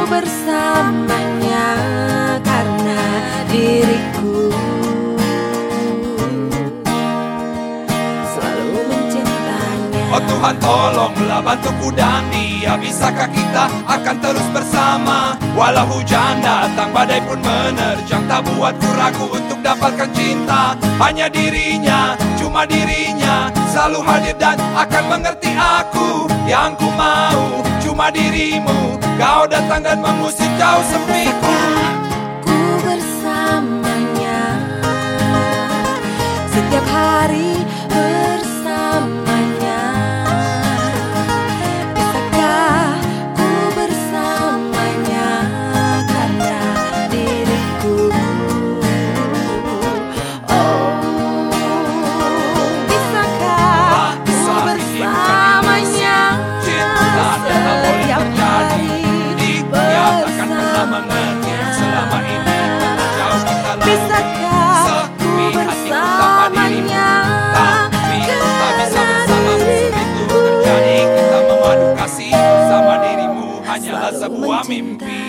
bersamanya karena diriku selalu mencintanya. Oh Tuhan, tolonglah bantuku dan dia. Bisakah kita akan terus bersama? Walau hujan datang, badai pun menerjang, tak buatku ragu untuk dapatkan cinta. Hanya dirinya, cuma dirinya, selalu hadir dan akan mengerti aku. Yang ku mau cuma dirimu, kau datang dan mengusir jauh sepiku. Ku bersamanya setiap hari bersamanya. Bisakah ku bersamanya karena diriku? Oh, bisakah ku bersamanya setiap hari bersamanya? Bisakah ku bersamanya karena diriku? Kita memadu kasih sama dirimu hanyalah sebuah mimpi.